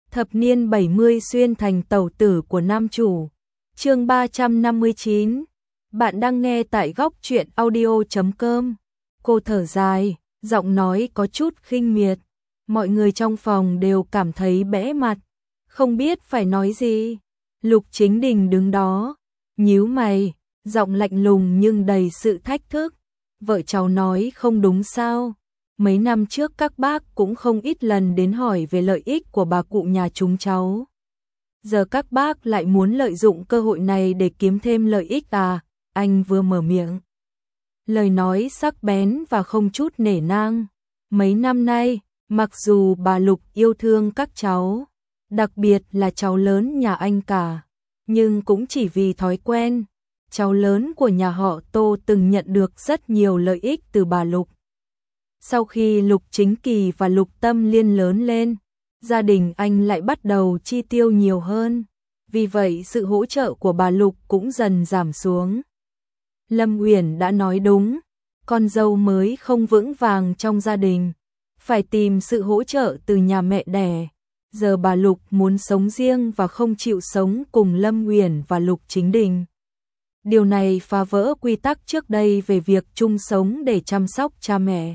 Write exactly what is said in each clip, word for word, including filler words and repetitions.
Thập niên bảy mươi xuyên thành tẩu tử của nam chủ. Chương ba trăm năm mươi chín. Bạn đang nghe tại góc truyện audio chấm com. Cô thở dài, giọng nói có chút khinh miệt. Mọi người trong phòng đều cảm thấy bẽ mặt, không biết phải nói gì. Lục Chính Đình đứng đó, nhíu mày, giọng lạnh lùng nhưng đầy sự thách thức. Vợ cháu nói không đúng sao? Mấy năm trước các bác cũng không ít lần đến hỏi về lợi ích của bà cụ nhà chúng cháu. Giờ các bác lại muốn lợi dụng cơ hội này để kiếm thêm lợi ích à? Anh vừa mở miệng, lời nói sắc bén và không chút nể nang. Mấy năm nay, mặc dù bà Lục yêu thương các cháu, đặc biệt là cháu lớn nhà anh cả, nhưng cũng chỉ vì thói quen. Cháu lớn của nhà họ Tô từng nhận được rất nhiều lợi ích từ bà Lục. Sau khi Lục Chính Kỳ và Lục Tâm Liên lớn lên, gia đình anh lại bắt đầu chi tiêu nhiều hơn. Vì vậy sự hỗ trợ của bà Lục cũng dần giảm xuống. Lâm Uyển đã nói đúng, con dâu mới không vững vàng trong gia đình, phải tìm sự hỗ trợ từ nhà mẹ đẻ. Giờ bà Lục muốn sống riêng và không chịu sống cùng Lâm Uyển và Lục Chính Đình. Điều này phá vỡ quy tắc trước đây về việc chung sống để chăm sóc cha mẹ.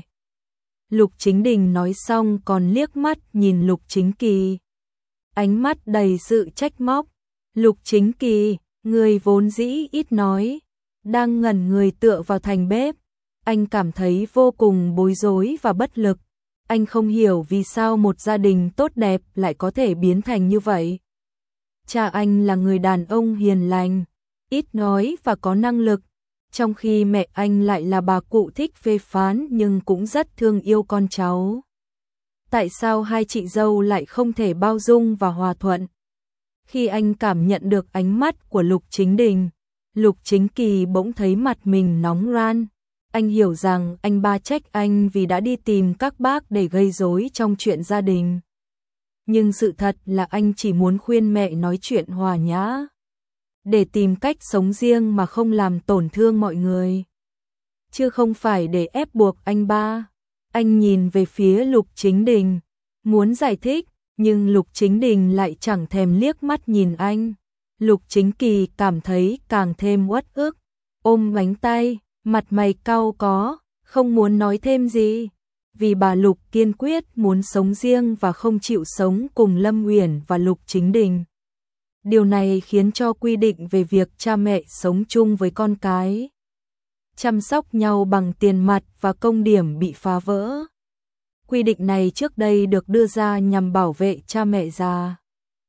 Lục Chính Đình nói xong còn liếc mắt nhìn Lục Chính Kỳ, ánh mắt đầy sự trách móc. Lục Chính Kỳ, người vốn dĩ ít nói, đang ngẩn người tựa vào thành bếp. Anh cảm thấy vô cùng bối rối và bất lực. Anh không hiểu vì sao một gia đình tốt đẹp lại có thể biến thành như vậy. Cha anh là người đàn ông hiền lành, ít nói và có năng lực, trong khi mẹ anh lại là bà cụ thích phê phán nhưng cũng rất thương yêu con cháu. Tại sao hai chị dâu lại không thể bao dung và hòa thuận? Khi anh cảm nhận được ánh mắt của Lục Chính Đình, Lục Chính Kỳ bỗng thấy mặt mình nóng ran. Anh hiểu rằng anh ba trách anh vì đã đi tìm các bác để gây rối trong chuyện gia đình. Nhưng sự thật là anh chỉ muốn khuyên mẹ nói chuyện hòa nhã, để tìm cách sống riêng mà không làm tổn thương mọi người, chứ không phải để ép buộc anh ba. Anh nhìn về phía Lục Chính Đình, muốn giải thích, nhưng Lục Chính Đình lại chẳng thèm liếc mắt nhìn anh. Lục Chính Kỳ cảm thấy càng thêm uất ức, ôm bánh tay, mặt mày cau có, không muốn nói thêm gì. Vì bà Lục kiên quyết muốn sống riêng và không chịu sống cùng Lâm Uyển và Lục Chính Đình. Điều này khiến cho quy định về việc cha mẹ sống chung với con cái, chăm sóc nhau bằng tiền mặt và công điểm bị phá vỡ. Quy định này trước đây được đưa ra nhằm bảo vệ cha mẹ già,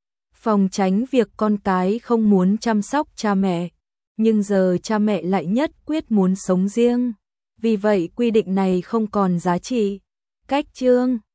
phòng tránh việc con cái không muốn chăm sóc cha mẹ, nhưng giờ cha mẹ lại nhất quyết muốn sống riêng. Vì vậy quy định này không còn giá trị. Cách chương